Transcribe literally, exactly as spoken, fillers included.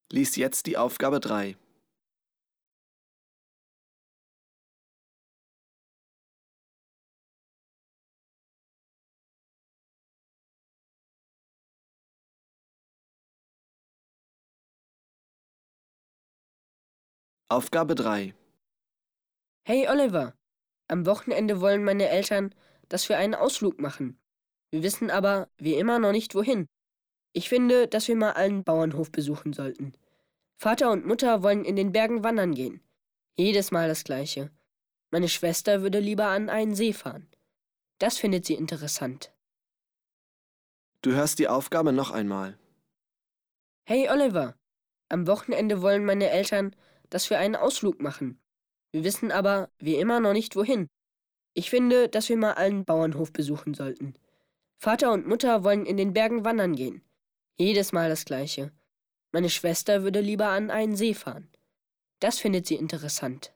Lies jetzt die Aufgabe drei. Aufgabe drei. Hey Oliver, am Wochenende wollen meine Eltern, dass wir einen Ausflug machen. Wir wissen aber, wie immer, noch nicht wohin. Ich finde, dass wir mal einen Bauernhof besuchen sollten. Vater und Mutter wollen in den Bergen wandern gehen. Jedes Mal das Gleiche. Meine Schwester würde lieber an einen See fahren. Das findet sie interessant. Du hörst die Aufgabe noch einmal. Hey Oliver, am Wochenende wollen meine Eltern, dass wir einen Ausflug machen. Wir wissen aber, wie immer, noch nicht wohin. Ich finde, dass wir mal einen Bauernhof besuchen sollten. Vater und Mutter wollen in den Bergen wandern gehen. Jedes Mal das Gleiche. Meine Schwester würde lieber an einen See fahren. Das findet sie interessant.